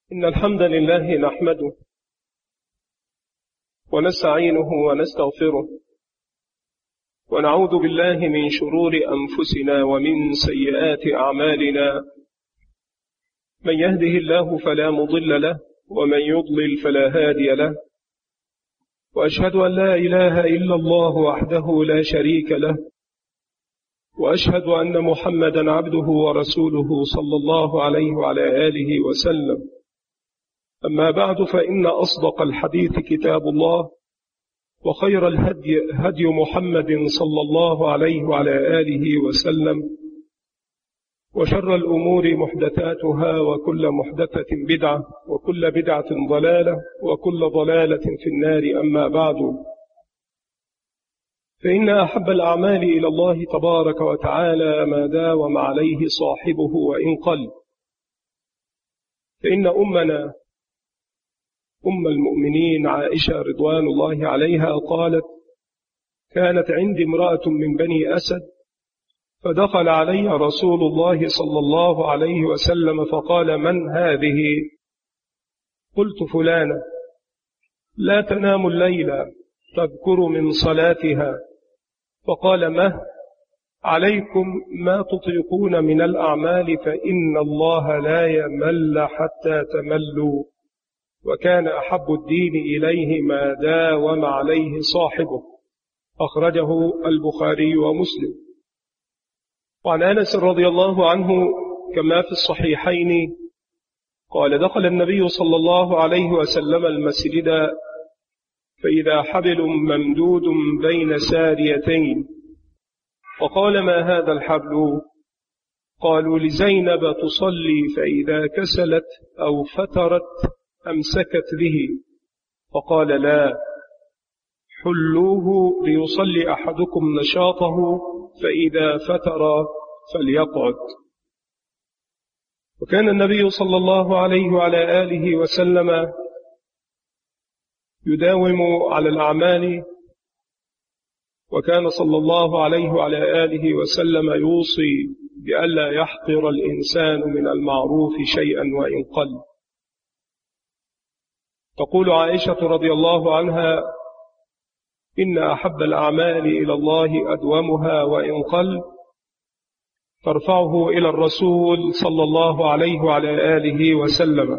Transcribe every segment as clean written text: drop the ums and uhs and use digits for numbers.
إن الحمد لله نحمده ونستعينه ونستغفره ونعوذ بالله من شرور أنفسنا ومن سيئات أعمالنا. من يهده الله فلا مضل له ومن يضلل فلا هادي له، وأشهد أن لا إله إلا الله وحده لا شريك له، وأشهد أن محمدا عبده ورسوله صلى الله عليه وعلى آله وسلم. أما بعد، فإن أصدق الحديث كتاب الله، وخير الهدي هدي محمد صلى الله عليه وعلى آله وسلم، وشر الأمور محدثاتها، وكل محدثة بدعة، وكل بدعة ضلالة، وكل ضلالة في النار. أما بعد، فإن أحب الأعمال إلى الله تبارك وتعالى ما داوم عليه صاحبه وإن قل. فإن أمنا أم المؤمنين عائشة رضوان الله عليها قالت: كانت عندي امرأة من بني أسد، فدخل علي رسول الله صلى الله عليه وسلم فقال: من هذه؟ قلت: فلانة لا تنام الليل تذكر من صلاتها. فقال: مه عليكم ما تطيقون من الأعمال، فإن الله لا يمل حتى تملوا، وكان أحب الدين إليه ما داوم عليه صاحبه. أخرجه البخاري ومسلم. وعن أنس رضي الله عنه كما في الصحيحين قال: دخل النبي صلى الله عليه وسلم المسجد فإذا حبل ممدود بين ساريتين، فقال: ما هذا الحبل؟ قالوا: لزينب تصلي، فإذا كسلت أو فترت أمسكت به. فقال: لا، حلوه ليصلي أحدكم نشاطه، فإذا فتر فليقعد. وكان النبي صلى الله عليه وعلى آله وسلم يداوم على الأعمال، وكان صلى الله عليه وعلى آله وسلم يوصي بألا يحقر الإنسان من المعروف شيئا وإن قل. تقول عائشة رضي الله عنها: إن أحب الأعمال إلى الله أدومها وإن قل، ترفعه إلى الرسول صلى الله عليه وعلى آله وسلم.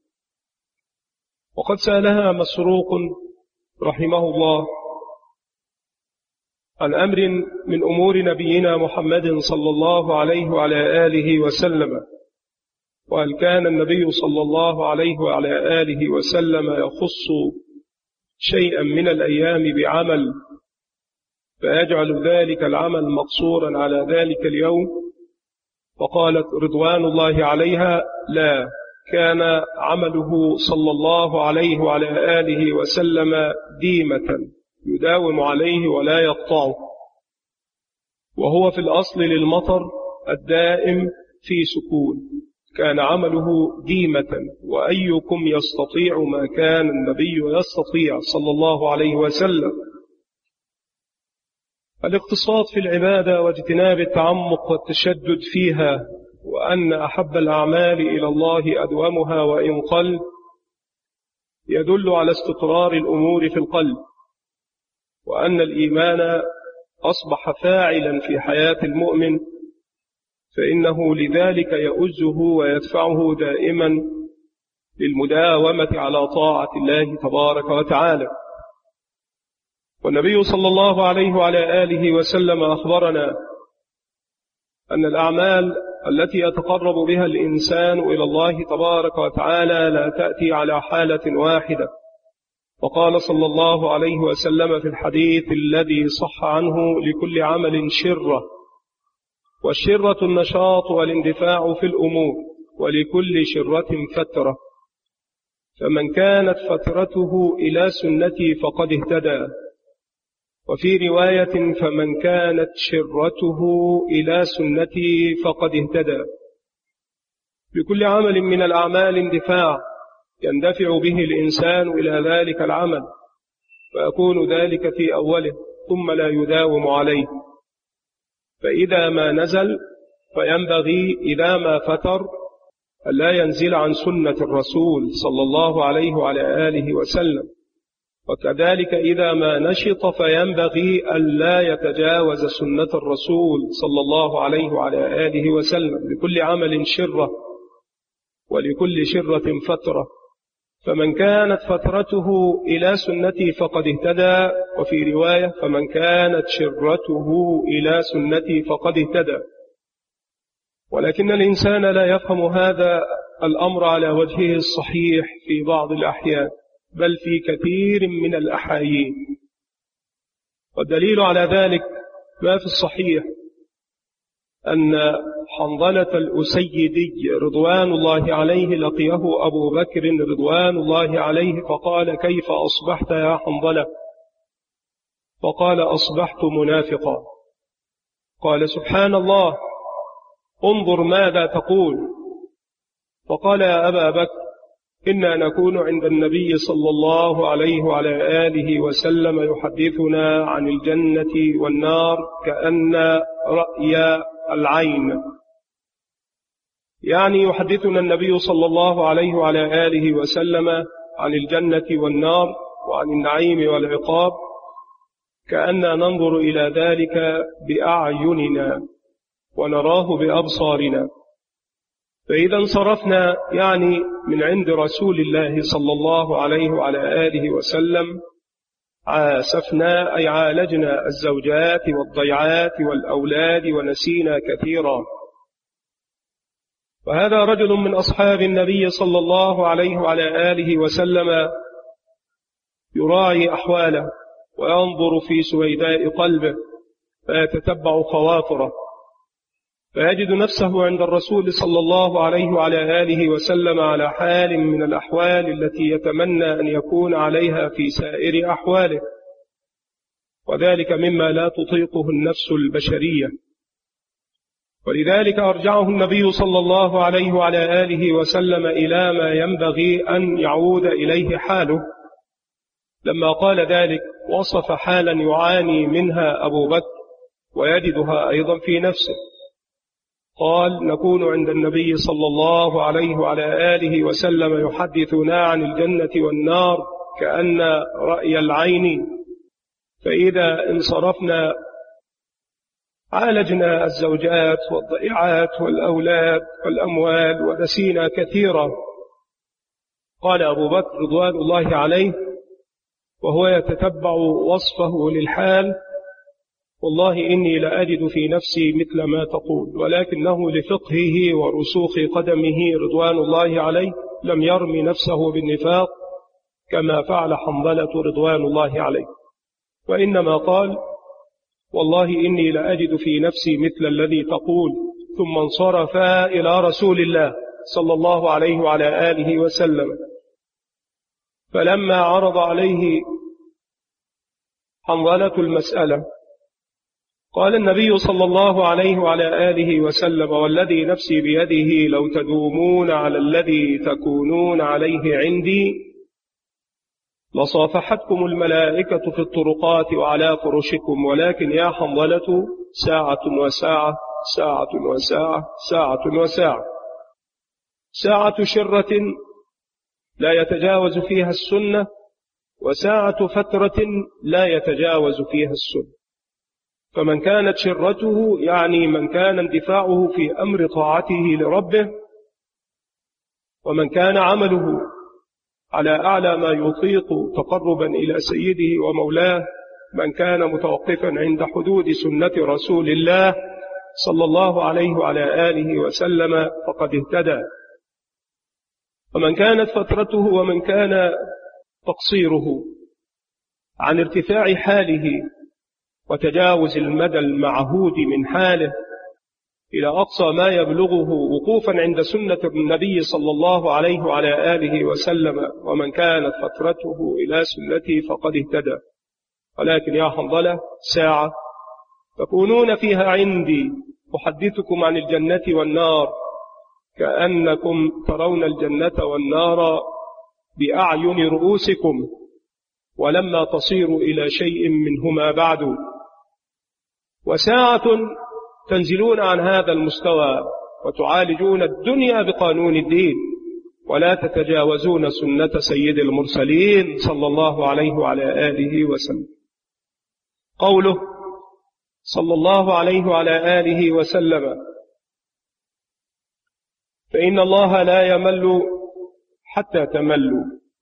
وقد سألها مسروق رحمه الله عن أمر من أمور نبينا محمد صلى الله عليه وعلى آله وسلم، وهل كان النبي صلى الله عليه وعلى آله وسلم يخص شيئا من الأيام بعمل فيجعل ذلك العمل مقصورا على ذلك اليوم؟ فقالت رضوان الله عليها: لا، كان عمله صلى الله عليه وعلى آله وسلم ديمة يداوم عليه ولا يقطعه، وهو في الأصل للمطر الدائم في سكون. كان عمله ديمة، وأيكم يستطيع ما كان النبي يستطيع صلى الله عليه وسلم. الاقتصاد في العبادة واجتناب التعمق والتشدد فيها، وأن أحب الأعمال إلى الله أدومها وإن قل، يدل على استقرار الأمور في القلب، وأن الإيمان أصبح فاعلا في حياة المؤمن، فإنه لذلك يؤزه ويدفعه دائما للمداومة على طاعة الله تبارك وتعالى. والنبي صلى الله عليه وعلى آله وسلم أخبرنا أن الأعمال التي يتقرب بها الإنسان إلى الله تبارك وتعالى لا تأتي على حالة واحدة. وقال صلى الله عليه وسلم في الحديث الذي صح عنه: لكل عمل شرة، والشرة النشاط والاندفاع في الأمور، ولكل شرة فترة، فمن كانت فترته إلى سنتي فقد اهتدى. وفي رواية: فمن كانت شرته إلى سنتي فقد اهتدى. بكل عمل من الأعمال اندفاع يندفع به الإنسان إلى ذلك العمل، فيكون ذلك في أوله ثم لا يداوم عليه، فإذا ما نزل فينبغي إذا ما فتر ألا ينزل عن سنة الرسول صلى الله عليه وعلى آله وسلم، وكذلك إذا ما نشط فينبغي ألا يتجاوز سنة الرسول صلى الله عليه وعلى آله وسلم، لكل عمل شرة ولكل شرة فترة، فمن كانت فترته إلى سنتي فقد اهتدى، وفي رواية فمن كانت شرته إلى سنتي فقد اهتدى. ولكن الإنسان لا يفهم هذا الأمر على وجهه الصحيح في بعض الأحيان، بل في كثير من الأحايين. والدليل على ذلك ما في الصحيح أن حنظلة الأسيدي رضوان الله عليه لقيه أبو بكر رضوان الله عليه فقال: كيف أصبحت يا حنظلة؟ فقال: أصبحت منافقا. قال: سبحان الله، انظر ماذا تقول. فقال: يا أبا بكر، إنا نكون عند النبي صلى الله عليه وعلى آله وسلم يحدثنا عن الجنة والنار كأن رأي العين، يعني يحدثنا النبي صلى الله عليه وعلى آله وسلم عن الجنة والنار وعن النعيم والعقاب كأننا ننظر إلى ذلك بأعيننا ونراه بأبصارنا. فإذا انصرفنا يعني من عند رسول الله صلى الله عليه وعلى آله وسلم عاسفنا، أي عالجنا الزوجات والضيعات والأولاد ونسينا كثيرا. وهذا رجل من أصحاب النبي صلى الله عليه وعلى آله وسلم يراعي أحواله وينظر في سويداء قلبه فيتتبع خواطره، فيجد نفسه عند الرسول صلى الله عليه وعلى آله وسلم على حال من الأحوال التي يتمنى أن يكون عليها في سائر أحواله، وذلك مما لا تطيقه النفس البشرية. ولذلك أرجعه النبي صلى الله عليه وعلى آله وسلم إلى ما ينبغي أن يعود إليه حاله. لما قال ذلك وصف حالا يعاني منها أبو بكر ويجدها أيضا في نفسه. قال: نكون عند النبي صلى الله عليه وعلى آله وسلم يحدثنا عن الجنة والنار كأن رأي العين، فإذا انصرفنا عالجنا الزوجات والضيعات والأولاد والأموال ونسينا كثيرا. قال أبو بكر رضوان الله عليه وهو يتتبع وصفه للحال: والله إني لأجد في نفسي مثل ما تقول، ولكنه لفقهه ورسوخ قدمه رضوان الله عليه لم يرمي نفسه بالنفاق كما فعل حنظلة رضوان الله عليه، وإنما قال: والله إني لأجد في نفسي مثل الذي تقول. ثم انصرف إلى رسول الله صلى الله عليه وعلى آله وسلم، فلما عرض عليه حنظلة المسألة قال النبي صلى الله عليه وعلى آله وسلم: والذي نفسي بيده لو تدومون على الذي تكونون عليه عندي لصافحتكم الملائكة في الطرقات وعلى فرشكم، ولكن يا حنظلة ساعة وساعة، ساعة وساعة، ساعة وساعة، ساعة شرة لا يتجاوز فيها السنة، وساعة فترة لا يتجاوز فيها السنة. فمن كانت شرته يعني من كان اندفاعه في أمر طاعته لربه، ومن كان عمله على أعلى ما يطيق تقربا إلى سيده ومولاه، من كان متوقفا عند حدود سنة رسول الله صلى الله عليه وعلى آله وسلم فقد اهتدى. ومن كانت فترته ومن كان تقصيره عن ارتفاع حاله وتجاوز المدى المعهود من حاله إلى أقصى ما يبلغه وقوفا عند سنة النبي صلى الله عليه وعلى آله وسلم، ومن كانت فترته إلى سنتي فقد اهتدى. ولكن يا حنظلة ساعة تكونون فيها عندي أحدثكم عن الجنة والنار كأنكم ترون الجنة والنار بأعين رؤوسكم، ولما تصيروا إلى شيء منهما بعد. وساعة تنزلون عن هذا المستوى وتعالجون الدنيا بقانون الدين، ولا تتجاوزون سنة سيد المرسلين صلى الله عليه وعلى آله وسلم. قوله صلى الله عليه وعلى آله وسلم: فإن الله لا يمل حتى تملوا،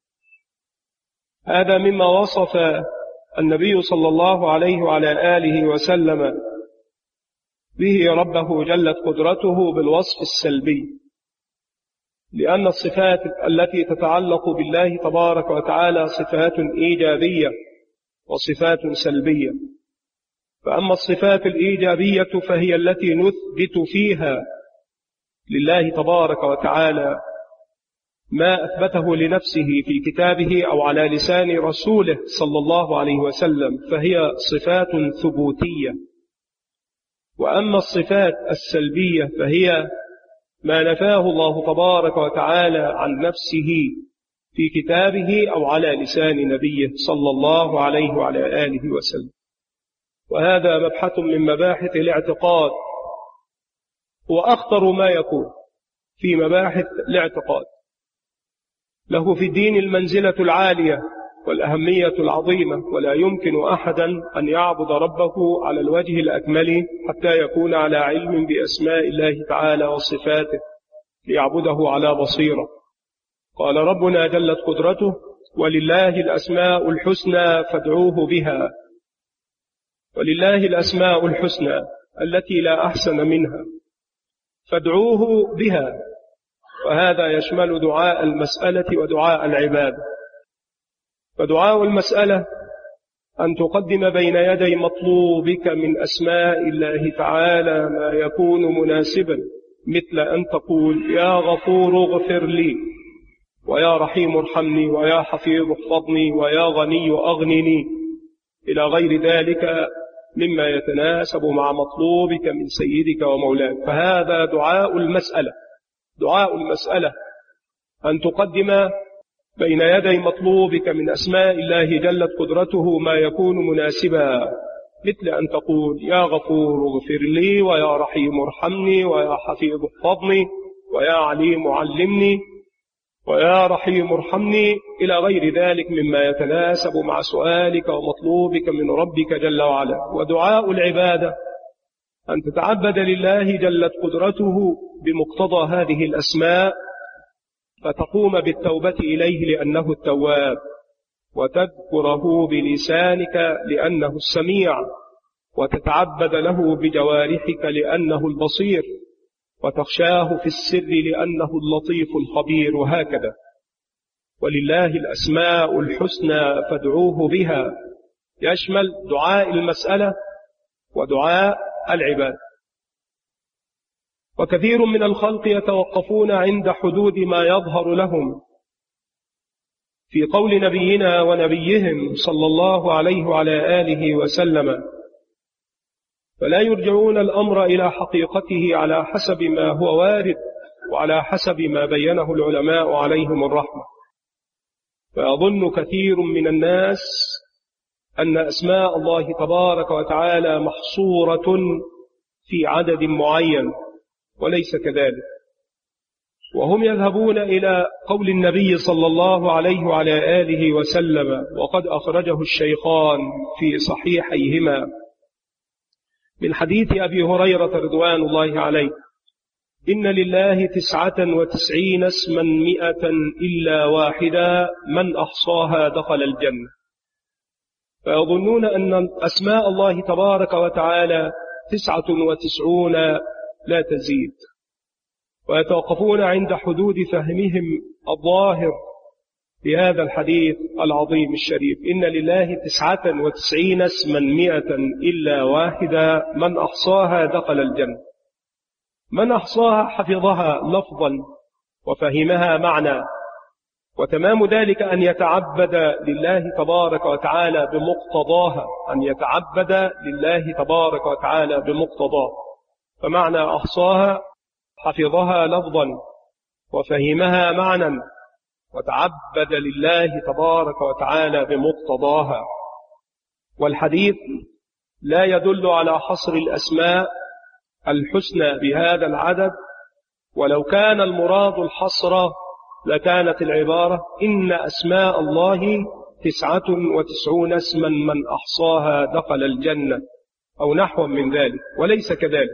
هذا مما وصف النبي صلى الله عليه وعلى آله وسلم به ربه جلت قدرته بالوصف السلبي، لأن الصفات التي تتعلق بالله تبارك وتعالى صفات إيجابية وصفات سلبية. فأما الصفات الإيجابية فهي التي نثبت فيها لله تبارك وتعالى ما أثبته لنفسه في كتابه أو على لسان رسوله صلى الله عليه وسلم، فهي صفات ثبوتية. وأما الصفات السلبية فهي ما نفاه الله تبارك وتعالى عن نفسه في كتابه أو على لسان نبيه صلى الله عليه وعلى آله وسلم. وهذا مبحث من مباحث الاعتقاد، وأخطر ما يكون في مباحث الاعتقاد، له في الدين المنزلة العالية والأهمية العظيمة، ولا يمكن أحدا أن يعبد ربه على الوجه الأكمل حتى يكون على علم بأسماء الله تعالى وصفاته ليعبده على بصيرة. قال ربنا جلت قدرته: ولله الأسماء الحسنى فادعوه بها. ولله الأسماء الحسنى التي لا أحسن منها فادعوه بها، وهذا يشمل دعاء المسألة ودعاء العبادة. فدعاء المسألة أن تقدم بين يدي مطلوبك من أسماء الله تعالى ما يكون مناسبا، مثل أن تقول: يا غفور اغفر لي، ويا رحيم ارحمني، ويا حفيظ احفظني، ويا غني أغنني، إلى غير ذلك مما يتناسب مع مطلوبك من سيدك ومولاك. فهذا دعاء المسألة. دعاء المسألة أن تقدم بين يدي مطلوبك من أسماء الله جلت قدرته ما يكون مناسبا، مثل أن تقول: يا غفور اغفر لي، ويا رحيم ارحمني، ويا حفيظ احفظني، ويا عليم علمني، ويا رحيم ارحمني، إلى غير ذلك مما يتناسب مع سؤالك ومطلوبك من ربك جل وعلا. ودعاء العبادة أن تتعبد لله جلت قدرته بمقتضى هذه الأسماء، فتقوم بالتوبة إليه لأنه التواب، وتذكره بلسانك لأنه السميع، وتتعبد له بجوارحك لأنه البصير، وتخشاه في السر لأنه اللطيف الخبير، وهكذا. ولله الأسماء الحسنى فادعوه بها يشمل دعاء المسألة ودعاء العباد. وكثير من الخلق يتوقفون عند حدود ما يظهر لهم في قول نبينا ونبيهم صلى الله عليه وعلى آله وسلم، فلا يرجعون الأمر إلى حقيقته على حسب ما هو وارد وعلى حسب ما بينه العلماء عليهم الرحمة. فأظن كثير من الناس أن أسماء الله تبارك وتعالى محصورة في عدد معين، وليس كذلك. وهم يذهبون إلى قول النبي صلى الله عليه وعلى آله وسلم، وقد أخرجه الشيخان في صحيحيهما من حديث أبي هريرة رضوان الله عليه: إن لله 99 اسما 100 إلا واحدا من أحصاها دخل الجنة. فيظنون أن أسماء الله تبارك وتعالى 99 لا تزيد، ويتوقفون عند حدود فهمهم الظاهر بهذا الحديث العظيم الشريف: إن لله 99 اسما 100 إلا واحدا من أحصاها دخل الجنة. من أحصاها حفظها لفظا وفهمها معنى، وتمام ذلك أن يتعبد لله تبارك وتعالى بمقتضاها، أن يتعبد لله تبارك وتعالى بمقتضاه. فمعنى أحصاها حفظها لفظا وفهمها معنى وتعبد لله تبارك وتعالى بمقتضاها. والحديث لا يدل على حصر الأسماء الحسنى بهذا العدد ولو كان المراد الحصر لكانت العبارة إن أسماء الله 99 اسما من أحصاها دخل الجنة أو نحو من ذلك، وليس كذلك.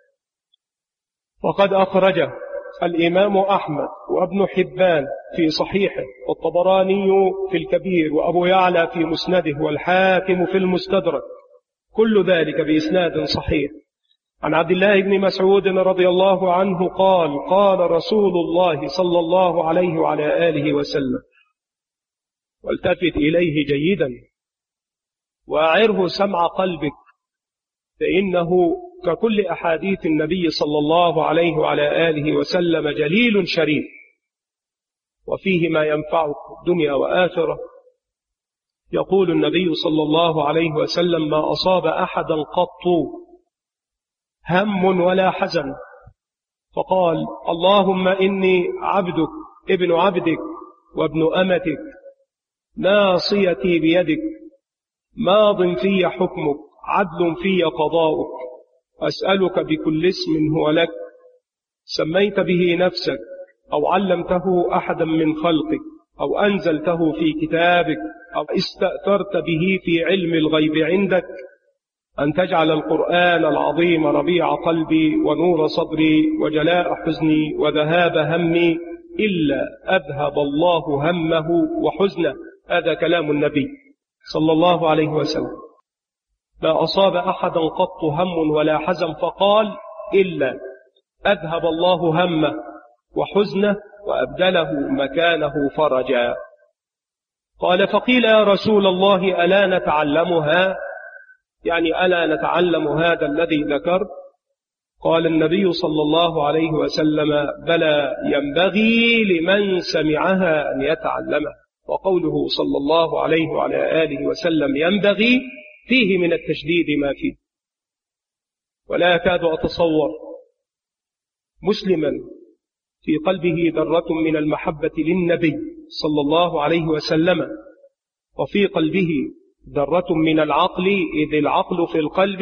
وقد أخرجه الإمام أحمد وابن حبان في صحيحه، والطبراني في الكبير، وأبو يعلى في مسنده، والحاكم في المستدرك، كل ذلك بإسناد صحيح، عن عبد الله بن مسعود رضي الله عنه قال: قال رسول الله صلى الله عليه وعلى آله وسلم، والتفت إليه جيدا وأعره سمع قلبك، فإنه ككل أحاديث النبي صلى الله عليه وعلى آله وسلم جليل شريف، وفيه ما ينفعك دنيا وآخرة. يقول النبي صلى الله عليه وسلم: ما أصاب أحدا قط هم ولا حزن فقال: اللهم إني عبدك ابن عبدك وابن أمتك، ناصيتي بيدك، ماض في حكمك، عدل في قضاؤك، أسألك بكل اسم هو لك سميت به نفسك أو علمته أحدا من خلقك أو أنزلته في كتابك أو استأثرت به في علم الغيب عندك، أن تجعل القرآن العظيم ربيع قلبي ونور صدري وجلاء حزني وذهاب همي، إلا أذهب الله همه وحزنه. هذا كلام النبي صلى الله عليه وسلم. ما أصاب أحدا قط هم ولا حزن فقال: إلا أذهب الله همه وحزنه وأبدله مكانه فرجا. قال: فقيل يا رسول الله ألا نتعلمها؟ يعني ألا نتعلم هذا الذي ذكر؟ قال النبي صلى الله عليه وسلم: بلى، ينبغي لمن سمعها أن يتعلمها. وقوله صلى الله عليه وعلى آله وسلم ينبغي فيه من التشديد ما فيه، ولا أكاد أتصور مسلما في قلبه ذرة من المحبة للنبي صلى الله عليه وسلم وفي قلبه ذرة من العقل، إذ العقل في القلب،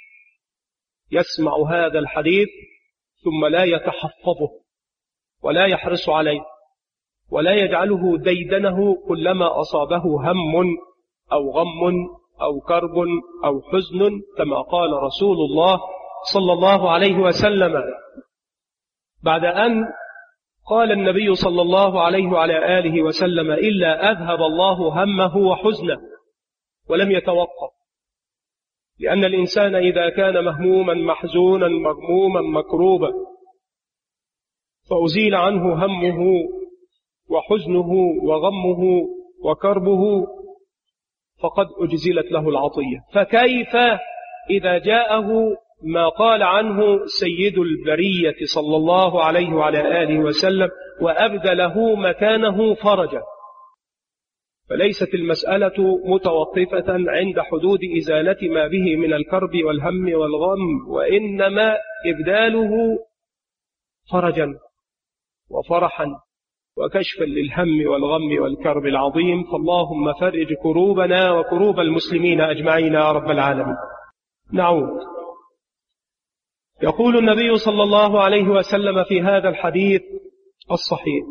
يسمع هذا الحديث ثم لا يتحفظه ولا يحرص عليه ولا يجعله ديدنه كلما أصابه هم أو غم أو كرب أو حزن، كما قال رسول الله صلى الله عليه وسلم بعد أن قال النبي صلى الله عليه وعلى آله وسلم: إلا أذهب الله همه وحزنه، ولم يتوقف، لأن الإنسان إذا كان مهموما محزونا مغموما مكروبا فأزيل عنه همه وحزنه وغمه وكربه فقد أجزلت له العطية. فكيف إذا جاءه ما قال عنه سيد البرية صلى الله عليه وعلى آله وسلم وأبدله مكانه فرجا؟ فليست المسألة متوقفة عند حدود إزالة ما به من الكرب والهم والغم، وإنما إبداله فرجا وفرحا وكشفا للهم والغم والكرب العظيم. فاللهم فرج كروبنا وكروب المسلمين أجمعين يا رب العالمين. نعود. يقول النبي صلى الله عليه وسلم في هذا الحديث الصحيح: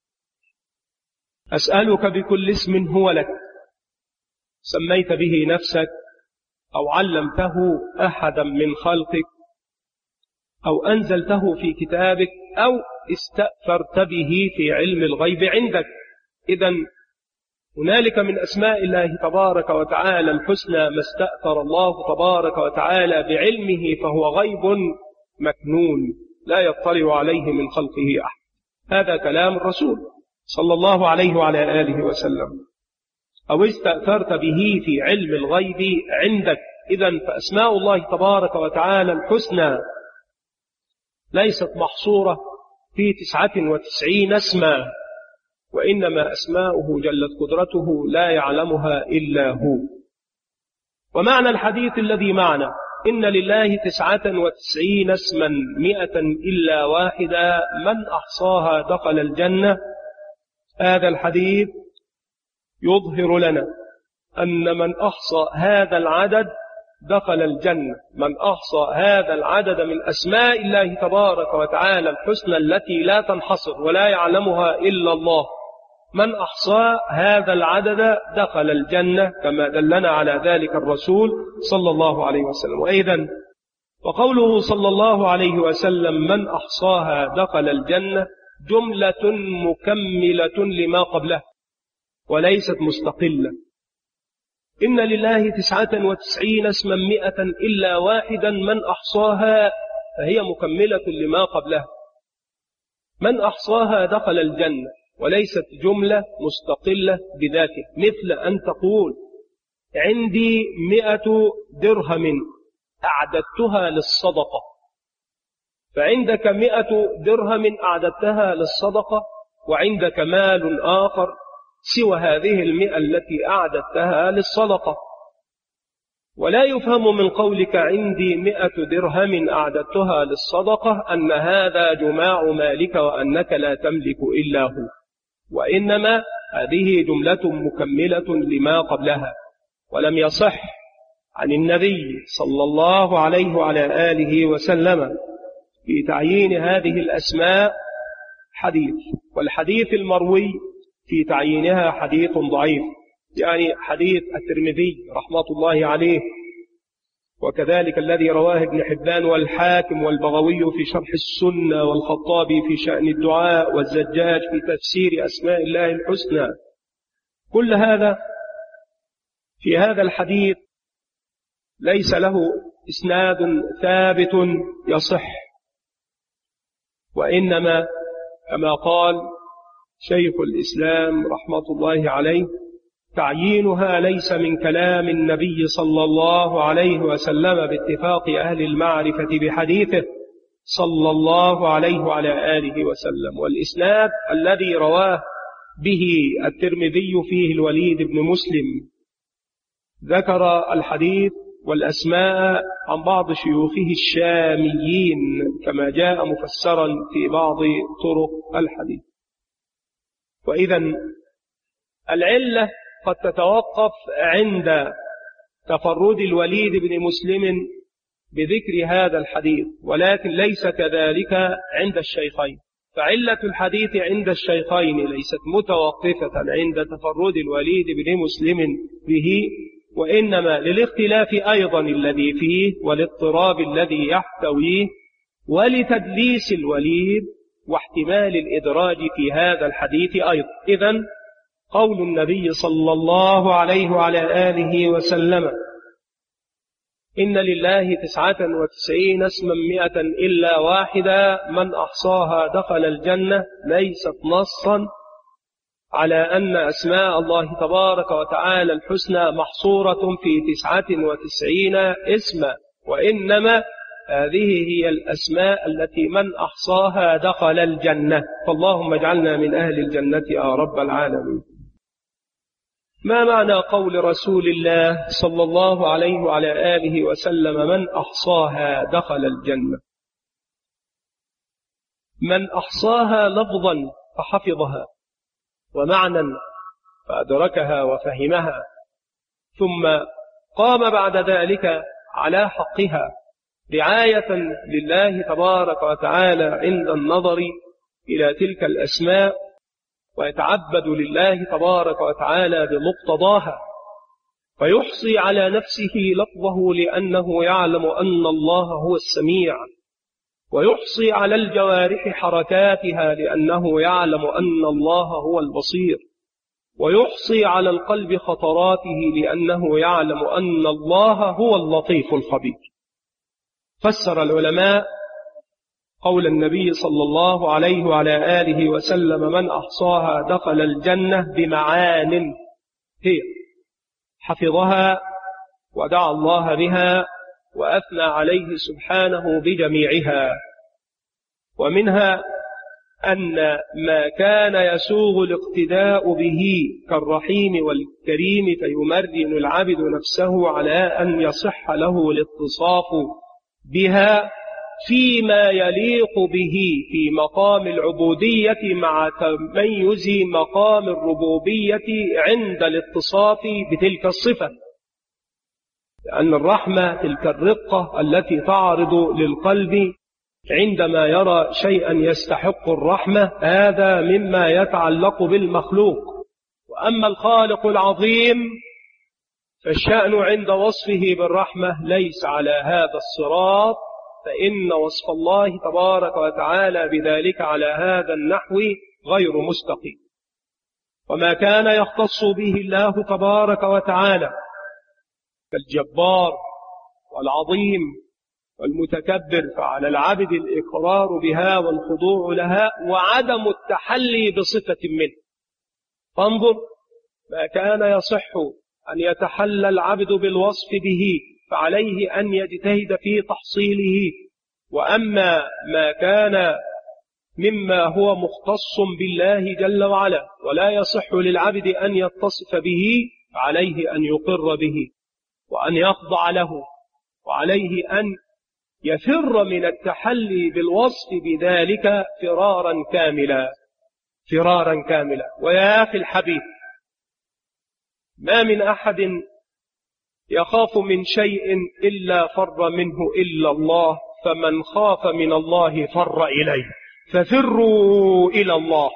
أسألك بكل اسم هو لك سميت به نفسك أو علمته أحدا من خلقك أو أنزلته في كتابك أو استأثرت به في علم الغيب عندك. إذن هنالك من أسماء الله تبارك وتعالى الحسنى ما استأثر الله تبارك وتعالى بعلمه، فهو غيب مكنون لا يطلع عليه من خلقه أحد. هذا كلام الرسول صلى الله عليه وعلى آله وسلم. أو استأثرت به في علم الغيب عندك. إذن فأسماء الله تبارك وتعالى الحسنى ليست محصورة في 99 اسما، وإنما أسماؤه جلت قدرته لا يعلمها إلا هو. ومعنى الحديث الذي معنا: إن لله 99 اسما 100 إلا واحدا من أحصاها دخل الجنة. هذا الحديث يظهر لنا أن من أحصى هذا العدد دخل الجنة. من أحصى هذا العدد من أسماء الله تبارك وتعالى الحسنى التي لا تنحصر ولا يعلمها إلا الله، من أحصى هذا العدد دخل الجنة، كما دلنا على ذلك الرسول صلى الله عليه وسلم. وأيضا وقوله صلى الله عليه وسلم من أحصاها دخل الجنة جملة مكملة لما قبله وليست مستقلة. إن لله 99 اسما 100 إلا واحدا من أحصاها فهي مكملة لما قبلها. من أحصاها دخل الجنة وليست جملة مستقلة بذاته، مثل أن تقول عندي 100 درهم أعددتها للصدقة، فعندك 100 درهم أعددتها للصدقة وعندك مال آخر سوى هذه 100 التي أعددتها للصدقة، ولا يفهم من قولك عندي 100 درهم أعددتها للصدقة أن هذا جماع مالك وأنك لا تملك إلا هو، وإنما هذه جملة مكملة لما قبلها. ولم يصح عن النبي صلى الله عليه وعلى آله وسلم في تعيين هذه الأسماء حديث، والحديث المروي في تعيينها حديث ضعيف، يعني حديث الترمذي رحمة الله عليه، وكذلك الذي رواه ابن حبان والحاكم والبغوي في شرح السنة والخطابي في شأن الدعاء والزجاج في تفسير أسماء الله الحسنى. كل هذا في هذا الحديث ليس له إسناد ثابت يصح، وإنما كما قال شيخ الإسلام رحمة الله عليه تعيينها ليس من كلام النبي صلى الله عليه وسلم باتفاق أهل المعرفة بحديثه صلى الله عليه وعلى آله وسلم. والإسناد الذي رواه به الترمذي فيه الوليد بن مسلم ذكر الحديث والأسماء عن بعض شيوخه الشاميين كما جاء مفسرا في بعض طرق الحديث. وإذا العلة قد تتوقف عند تفرد الوليد بن مسلم بذكر هذا الحديث، ولكن ليس كذلك عند الشيخين، فعلة الحديث عند الشيخين ليست متوقفة عند تفرد الوليد بن مسلم به، وإنما للاختلاف أيضا الذي فيه والاضطراب الذي يحتويه ولتدليس الوليد واحتمال الإدراج في هذا الحديث أيضا. إذن قول النبي صلى الله عليه وعلى آله وسلم إن لله 99 اسما 100 إلا واحدا من أحصاها دخل الجنة ليست نصا على أن أسماء الله تبارك وتعالى الحسنى محصورة في 99 اسما، وإنما هذه هي الأسماء التي من أحصاها دخل الجنة. فاللهم اجعلنا من أهل الجنة يا رب العالمين. ما معنى قول رسول الله صلى الله عليه وعلى آله وسلم من أحصاها دخل الجنة؟ من أحصاها لفظا فحفظها، ومعنى فأدركها وفهمها، ثم قام بعد ذلك على حقها رعاية لله تبارك وتعالى عند النظر إلى تلك الأسماء، ويتعبد لله تبارك وتعالى بمقتضاها، ويحصي على نفسه لفظه لأنه يعلم أن الله هو السميع، ويحصي على الجوارح حركاتها لأنه يعلم أن الله هو البصير، ويحصي على القلب خطراته لأنه يعلم أن الله هو اللطيف الخبير. فسر العلماء قول النبي صلى الله عليه وعلى آله وسلم من أحصاها دخل الجنة بمعان هي حفظها ودعا الله بها وأثنى عليه سبحانه بجميعها، ومنها أن ما كان يسوغ الاقتداء به كالرحيم والكريم فيمرن العبد نفسه على أن يصح له الاتصاف بها فيما يليق به في مقام العبودية مع تميز مقام الربوبية عند الاتصاف بتلك الصفة. لأن الرحمة تلك الرقة التي تعرض للقلب عندما يرى شيئا يستحق الرحمة، هذا مما يتعلق بالمخلوق. وأما الخالق العظيم فالشأن عند وصفه بالرحمة ليس على هذا الصراط، فإن وصف الله تبارك وتعالى بذلك على هذا النحو غير مستقيم. وما كان يختص به الله تبارك وتعالى كالجبار والعظيم والمتكبر، فعلى العبد الإقرار بها والخضوع لها وعدم التحلي بصفة منه. فانظر، ما كان يصح أن يتحلى العبد بالوصف به فعليه أن يجتهد في تحصيله، وأما ما كان مما هو مختص بالله جل وعلا ولا يصح للعبد أن يتصف به فعليه أن يقر به وأن يخضع له، وعليه أن يفر من التحلي بالوصف بذلك فرارا كاملا. ويا أخي الحبيب، ما من أحد يخاف من شيء إلا فر منه إلا الله، فمن خاف من الله فر إليه، ففروا إلى الله.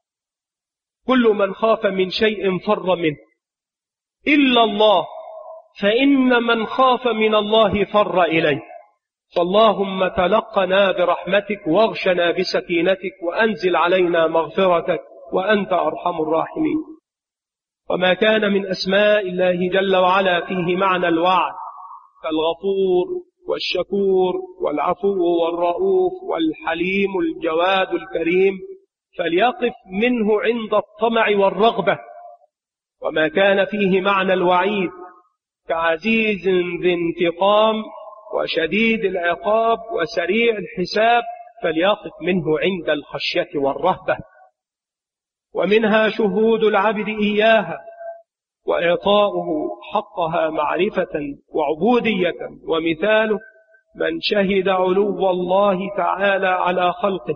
كل من خاف من شيء فر منه إلا الله، فإن من خاف من الله فر إليه. فاللهم تلقنا برحمتك واغشنا بسكينتك وأنزل علينا مغفرتك وأنت أرحم الراحمين. وما كان من أسماء الله جل وعلا فيه معنى الوعد كالغفور والشكور والعفو والرؤوف والحليم الجواد الكريم فليقف منه عند الطمع والرغبة. وما كان فيه معنى الوعيد كعزيز ذي انتقام وشديد العقاب وسريع الحساب فليقف منه عند الخشية والرهبة. ومنها شهود العبد إياها وإعطاؤه حقها معرفة وعبودية، ومثاله من شهد علو الله تعالى على خلقه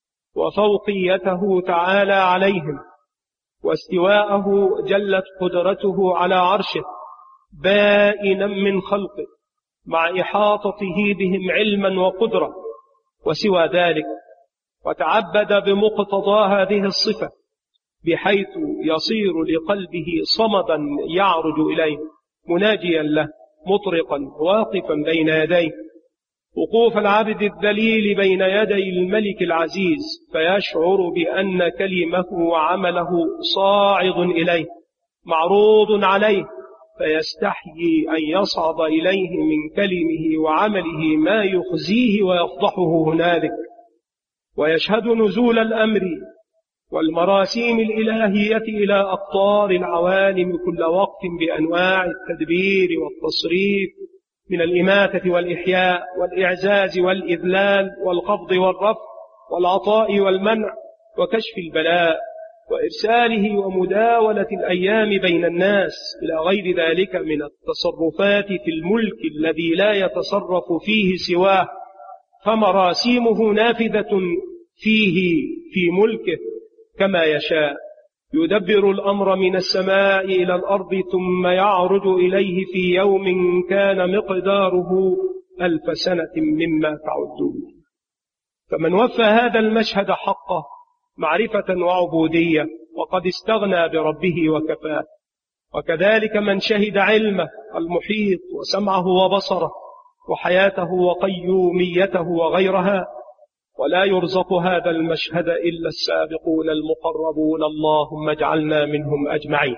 وفوقيته تعالى عليهم واستواءه جلت قدرته على عرشه بائنا من خلقه مع إحاطته بهم علما وقدرة وسوى ذلك، وتعبد بمقتضى هذه الصفة بحيث يصير لقلبه صمدا يعرج إليه مناجيا له مطرقا واقفا بين يديه، وقوف العبد الذليل بين يدي الملك العزيز فيشعر بأن كلمه وعمله صاعد إليه معروض عليه، فيستحيي أن يصعد إليه من كلمه وعمله ما يخزيه ويفضحه هنالك. ويشهد نزول الأمر والمراسيم الإلهية إلى أقطار العوالم كل وقت بأنواع التدبير والتصريف من الإماتة والإحياء والإعزاز والإذلال والخفض والرفع والعطاء والمنع وكشف البلاء وإرساله ومداولة الأيام بين الناس إلى غير ذلك من التصرفات في الملك الذي لا يتصرف فيه سواه، فمراسيمه نافذة فيه في ملكه كما يشاء، يدبر الأمر من السماء إلى الأرض ثم يعرج إليه في يوم كان مقداره 1000 سنة مما تعدون. فمن وفى هذا المشهد حقه معرفة وعبودية وقد استغنى بربه وكفاه. وكذلك من شهد علمه المحيط وسمعه وبصره وحياته وقيوميته وغيرها، ولا يرزق هذا المشهد إلا السابقون المقربون، اللهم اجعلنا منهم أجمعين.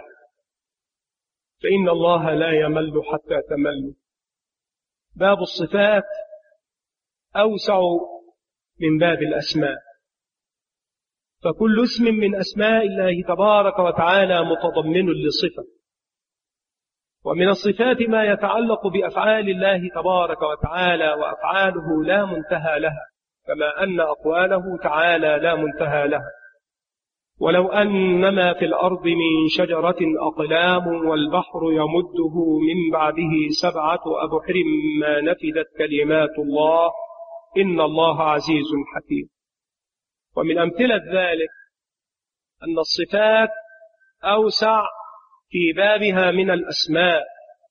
فإن الله لا يمل حتى تمل. باب الصفات أوسع من باب الأسماء، فكل اسم من أسماء الله تبارك وتعالى متضمن لصفة، ومن الصفات ما يتعلق بأفعال الله تبارك وتعالى وأفعاله لا منتهى لها، كما أن أقواله تعالى لا منتهى لها. ولو أن ما في الأرض من شجرة أقلام والبحر يمده من بعده 7 أبحر ما نفدت كلمات الله إن الله عزيز حكيم. ومن أمثلة ذلك أن الصفات أوسع في بابها من الأسماء،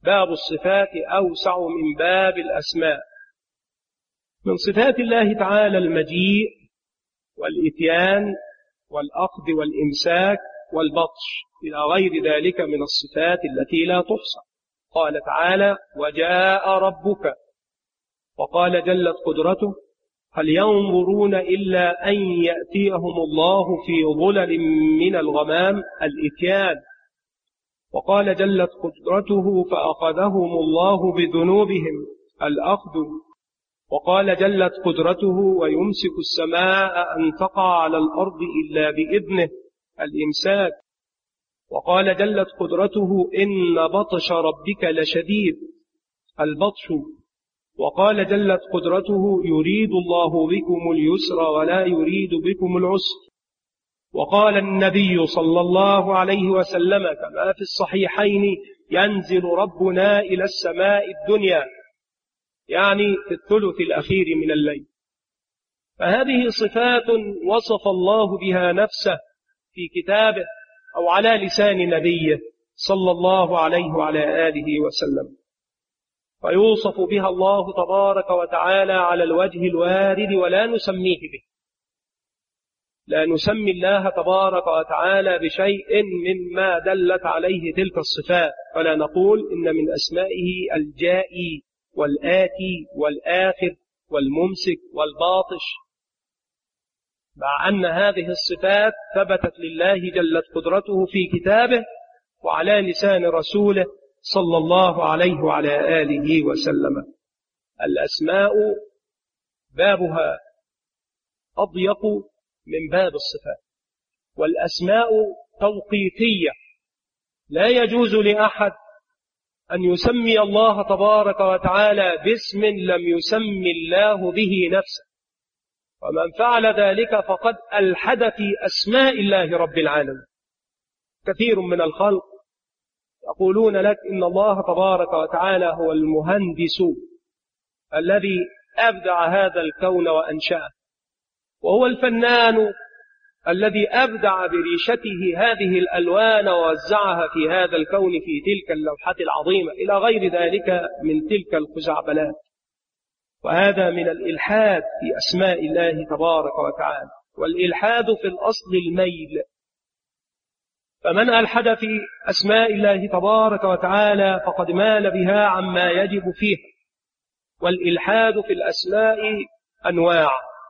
باب الصفات أوسع من باب الأسماء. من صفات الله تعالى المجيء والإتيان والأخذ والإمساك والبطش إلى غير ذلك من الصفات التي لا تحصى. قال تعالى: وجاء ربك. وقال جلت قدرته: هل ينظرون إلا أن يأتيهم الله في ظلل من الغمام، الإتيان. وقال جلت قدرته: فأخذهم الله بذنوبهم، الأخذ. وقال جلت قدرته: ويمسك السماء أن تقع على الأرض إلا بإذنه، الإمساك. وقال جلت قدرته: إن بطش ربك لشديد، البطش. وقال جلت قدرته: يريد الله بكم اليسر ولا يريد بكم العسر. وقال النبي صلى الله عليه وسلم كما في الصحيحين: ينزل ربنا إلى السماء الدنيا، يعني في الثلث الأخير من الليل. فهذه صفات وصف الله بها نفسه في كتابه أو على لسان نبيه صلى الله عليه وعلى آله وسلم، ويوصف بها الله تبارك وتعالى على الوجه الوارد ولا نسميه به. لا نسمي الله تبارك وتعالى بشيء مما دلت عليه تلك الصفات، فلا نقول إن من أسمائه الجائي والآتي والآخر والممسك والباطش، مع أن هذه الصفات ثبتت لله جلت قدرته في كتابه وعلى لسان رسوله صلى الله عليه وعلى آله وسلم. الأسماء بابها أضيق من باب الصفات، والأسماء توقيفية، لا يجوز لأحد أن يسمي الله تبارك وتعالى باسم لم يسمي الله به نفسه، ومن فعل ذلك فقد ألحد في أسماء الله رب العالمين. كثير من الخلق يقولون لك إن الله تبارك وتعالى هو المهندس الذي أبدع هذا الكون وأنشأه، وهو الفنان الذي أبدع بريشته هذه الألوان ووزعها في هذا الكون في تلك اللوحة العظيمة، إلى غير ذلك من تلك الخزعبلات. وهذا من الإلحاد في أسماء الله تبارك وتعالى، والإلحاد في الأصل الميل. فمن ألحد في أسماء الله تبارك وتعالى فقد مال بها عما يجب فيها. والإلحاد في الأسماء أنواع.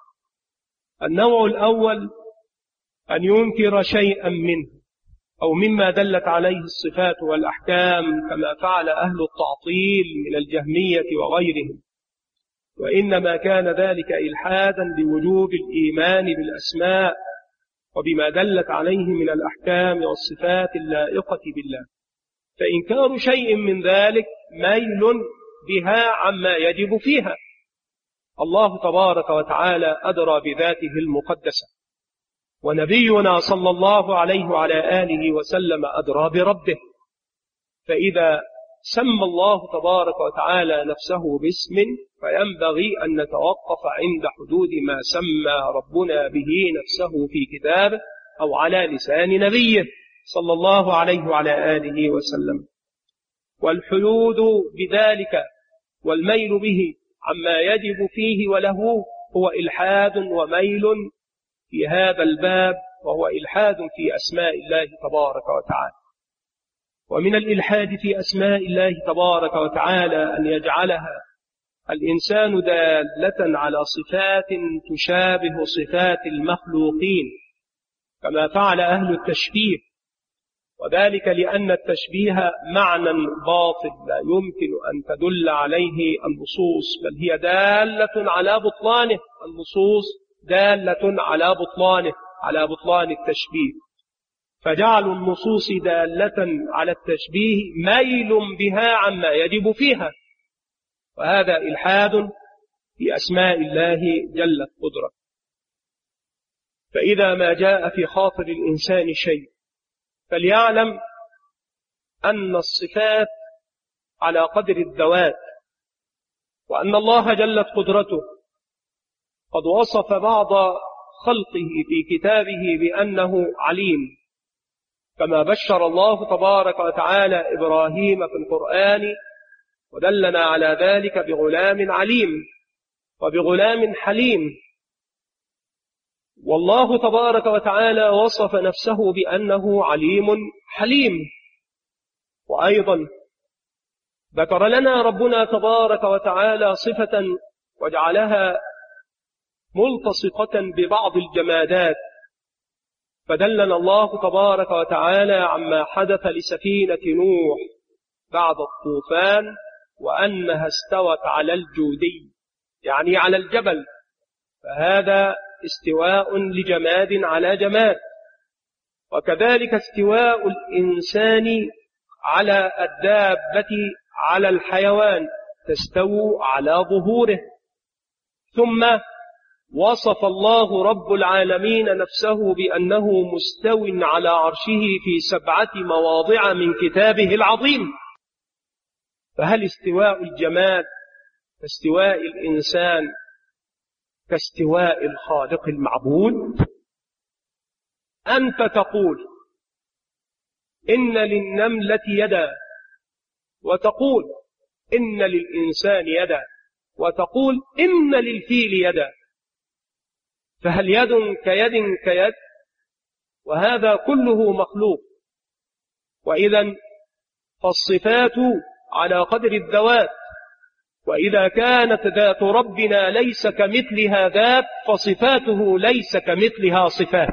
النوع الأول أن ينكر شيئا منه أو مما دلت عليه الصفات والأحكام، كما فعل أهل التعطيل من الجهمية وغيرهم، وإنما كان ذلك إلحادا بوجوب الإيمان بالأسماء وبما دلت عليه من الأحكام والصفات اللائقة بالله. فإنكار شيء من ذلك ميل بها عما يجب فيها. الله تبارك وتعالى أدرى بذاته المقدسة، ونبينا صلى الله عليه وعلى آله وسلم أدرى بربه. فإذا سمى الله تبارك وتعالى نفسه باسم فينبغي أن نتوقف عند حدود ما سمى ربنا به نفسه في كتابه أو على لسان نبيه صلى الله عليه وعلى آله وسلم. والحدود بذلك والميل به عما يجب فيه وله هو إلحاد وميل في هذا الباب، وهو إلحاد في أسماء الله تبارك وتعالى. ومن الإلحاد في أسماء الله تبارك وتعالى أن يجعلها الإنسان دالة على صفات تشابه صفات المخلوقين كما فعل أهل التشبيه، وذلك لأن التشبيه معنى باطل لا يمكن أن تدل عليه النصوص، بل هي دالة على بطلانه. النصوص دالة على بطلان التشبيه، فجعلوا النصوص دالة على التشبيه ميل بها عما يجب فيها، وهذا إلحاد في أسماء الله جلت قدرة. فإذا ما جاء في خاطر الإنسان شيء فليعلم أن الصفات على قدر الذوات، وأن الله جلت قدرته قد وصف بعض خلقه في كتابه بأنه عليم، كما بشر الله تبارك وتعالى إبراهيم في القرآن ودلنا على ذلك بغلام عليم وبغلام حليم. والله تبارك وتعالى وصف نفسه بأنه عليم حليم. وأيضا ذكر لنا ربنا تبارك وتعالى صفة وجعلها ملتصقة ببعض الجمادات، فدلنا الله تبارك وتعالى عما حدث لسفينة نوح بعد الطوفان وأنها استوت على الجودي، يعني على الجبل، فهذا استواء لجماد على جماد. وكذلك استواء الإنسان على الدابة على الحيوان، تستوي على ظهوره. ثم وصف الله رب العالمين نفسه بأنه مستو على عرشه في 7 مواضع من كتابه العظيم. فهل استواء الجماد كاستواء الإنسان كاستواء الخالق المعبود؟ أنت تقول إن للنملة يدا، وتقول إن للإنسان يدا، وتقول إن للفيل يدا، فهل يد كيد كيد؟ وهذا كله مخلوق. وإذا فالصفات على قدر الذوات، وإذا كانت ذات ربنا ليس كمثلها ذات فصفاته ليس كمثلها صفات.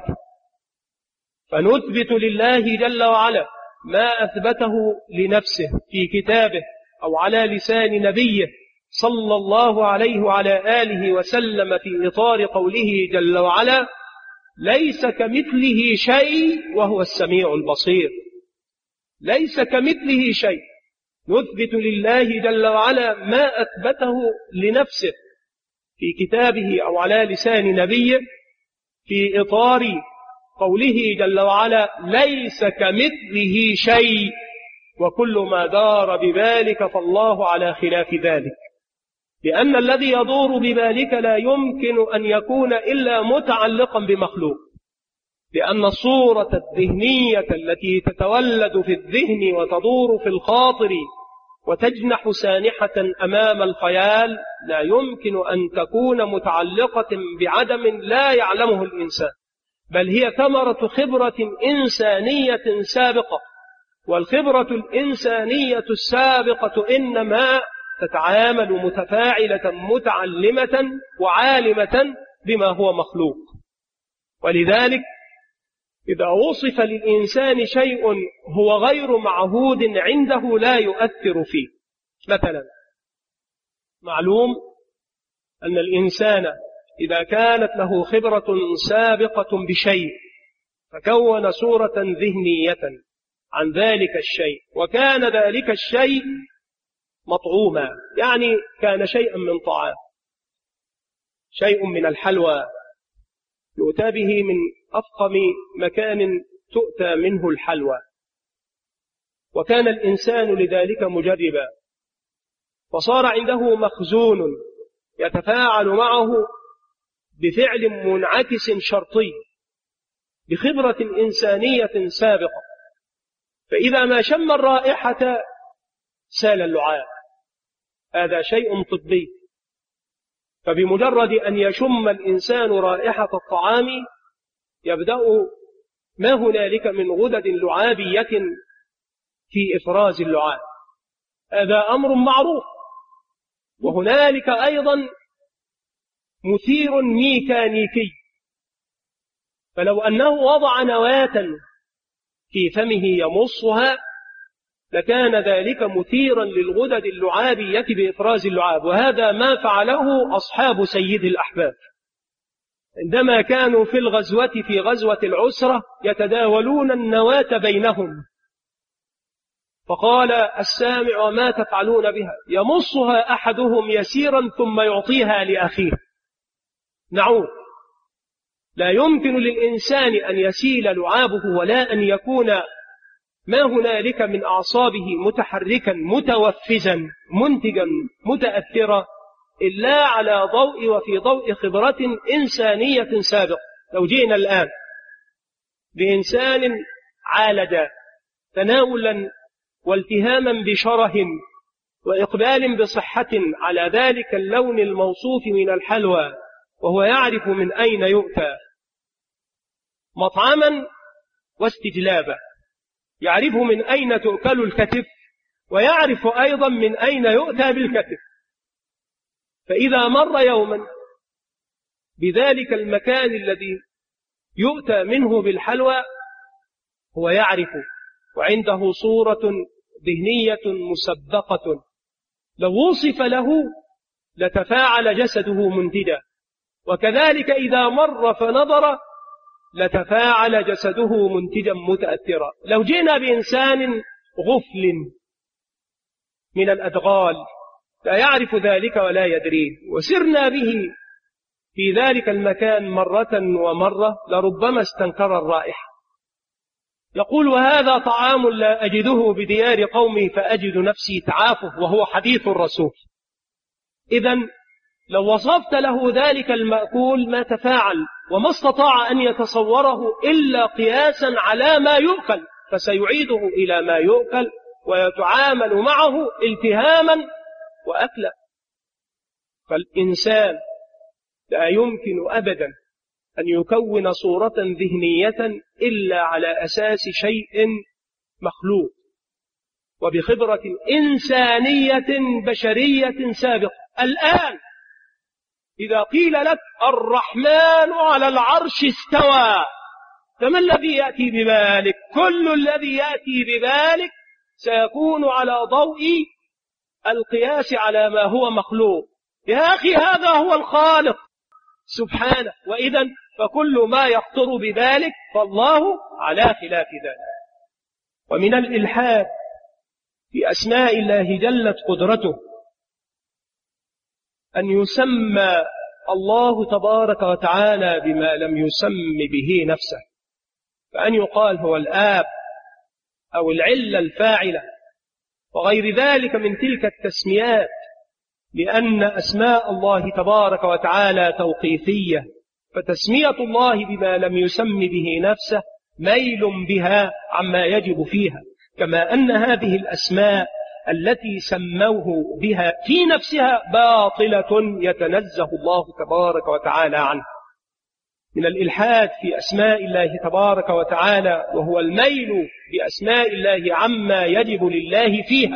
فنثبت لله جل وعلا ما أثبته لنفسه في كتابه أو على لسان نبيه صلى الله عليه وعلى آله وسلم في إطار قوله جل وعلا: ليس كمثله شيء وهو السميع البصير. ليس كمثله شيء، نثبت لله جل وعلا ما أثبته لنفسه في كتابه أو على لسان نبيه في إطار قوله جل وعلا: ليس كمثله شيء، وكل ما دار بذلك فالله على خلاف ذلك، لأن الذي يدور بذلك لا يمكن أن يكون إلا متعلقا بمخلوق، لأن الصورة الذهنية التي تتولد في الذهن وتدور في الخاطر وتجنح سانحة أمام الخيال لا يمكن أن تكون متعلقة بعدم لا يعلمه الإنسان، بل هي ثمرة خبرة إنسانية سابقة. والخبرة الإنسانية السابقة إنما تتعامل متفاعلة متعلمة وعالمة بما هو مخلوق. ولذلك إذا وصف للإنسان شيء هو غير معهود عنده لا يؤثر فيه. مثلا معلوم أن الإنسان إذا كانت له خبرة سابقة بشيء فكون صورة ذهنية عن ذلك الشيء، وكان ذلك الشيء مطعوما، يعني كان شيئا من طعام، شيء من الحلوى يؤتى به من أفخم مكان تؤتى منه الحلوى، وكان الإنسان لذلك مجربا، فصار عنده مخزون يتفاعل معه بفعل منعكس شرطي بخبرة إنسانية سابقة، فإذا ما شم الرائحة سال اللعاب، هذا شيء طبي. فبمجرد أن يشم الإنسان رائحة الطعام يبدأ ما هنالك من غدد لعابية في إفراز اللعاب، هذا أمر معروف. وهنالك أيضا مثير ميكانيكي، فلو أنه وضع نواة في فمه يمصها لكان ذلك مثيرا للغدد اللعابية بإفراز اللعاب، وهذا ما فعله أصحاب سيد الأحباب عندما كانوا في الغزوة في غزوة العسرة يتداولون النواة بينهم، فقال السامع: وما تفعلون بها؟ يمصها أحدهم يسيرا ثم يعطيها لأخيه. نعود، لا يمكن للإنسان أن يسيل لعابه ولا أن يكون ما هنالك من أعصابه متحركا متوفزا منتجا متأثرا إلا على ضوء وفي ضوء خبرة إنسانية سابقة. لو جئنا الآن بإنسان عالج تناولا والتهاما بشره وإقبال بصحة على ذلك اللون الموصوف من الحلوى، وهو يعرف من أين يؤتى، مطعما واستجلابا، يعرف من أين تؤكل الكتف، ويعرف أيضا من أين يؤتى بالكتف. فإذا مر يوما بذلك المكان الذي يؤتى منه بالحلوى هو يعرف، وعنده صورة ذهنية مسبقة، لو وصف له لتفاعل جسده منتجا، وكذلك إذا مر فنظر لتفاعل جسده منتجا متأثرا. لو جئنا بإنسان غفل من الأدغال لا يعرف ذلك ولا يدريه، وسرنا به في ذلك المكان مرة ومرة، لربما استنكر الرائحة، يقول وهذا طعام لا أجده بديار قومي فأجد نفسي تعافه، وهو حديث الرسول. إذن لو وصفت له ذلك المأكول ما تفاعل، وما استطاع أن يتصوره إلا قياسا على ما يؤكل، فسيعيده إلى ما يؤكل ويتعامل معه التهاما وأكلا. فالإنسان لا يمكن أبدا أن يكون صورة ذهنية إلا على أساس شيء مخلوق وبخبرة إنسانية بشرية سابقة. الآن إذا قيل لك الرحمن على العرش استوى، فما الذي يأتي ببالك؟ كل الذي يأتي ببالك سيكون على ضوء القياس على ما هو مخلوق. يا أخي هذا هو الخالق سبحانه، وإذا فكل ما يخطر بذلك فالله على خلاف ذلك. ومن الإلحاد في أسماء الله جلت قدرته أن يسمى الله تبارك وتعالى بما لم يسم به نفسه، فأن يقال هو الآب أو العلة الفاعلة وغير ذلك من تلك التسميات، لأن أسماء الله تبارك وتعالى توقيفية، فتسمية الله بما لم يسم به نفسه ميل بها عما يجب فيها، كما أن هذه الأسماء التي سموه بها في نفسها باطلة يتنزه الله تبارك وتعالى عنها. من الإلحاد في أسماء الله تبارك وتعالى وهو الميل بأسماء الله عما يجب لله فيها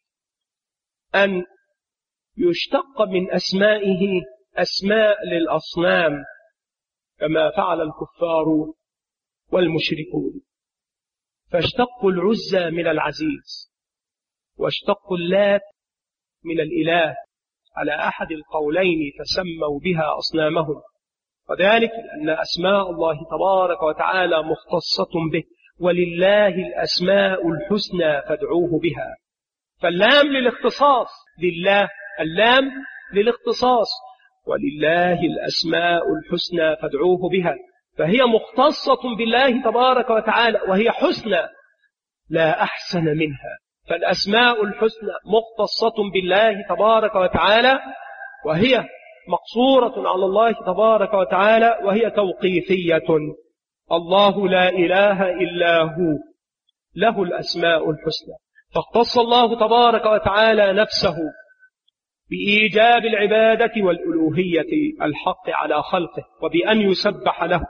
أن يشتق من أسمائه أسماء للأصنام كما فعل الكفار والمشركون، فاشتقوا العزى من العزيز، واشتقوا اللات من الإله على أحد القولين، فسموا بها أصنامهم، وذلك لأن أسماء الله تبارك وتعالى مختصة به، ولله الأسماء الحسنى فادعوه بها. فاللام للاختصاص، لله اللام للاختصاص، ولله الأسماء الحسنى فادعوه بها، فهي مختصة بالله تبارك وتعالى وهي حسنى لا أحسن منها. فالأسماء الحسنى مختصة بالله تبارك وتعالى وهي مقصورة على الله تبارك وتعالى وهي توقيفية. الله لا إله إلا هو له الأسماء الحسنى، فاختص الله تبارك وتعالى نفسه بإيجاب العبادة والألوهية الحق على خلقه، وبأن يسبح له،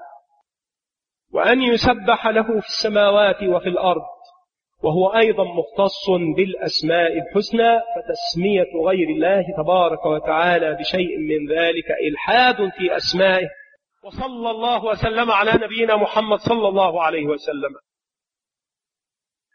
وأن يسبح له في السماوات وفي الأرض، وهو أيضا مختص بالأسماء الحسنى، فتسمية غير الله تبارك وتعالى بشيء من ذلك إلحاد في أسمائه. وصلى الله وسلم على نبينا محمد صلى الله عليه وسلم.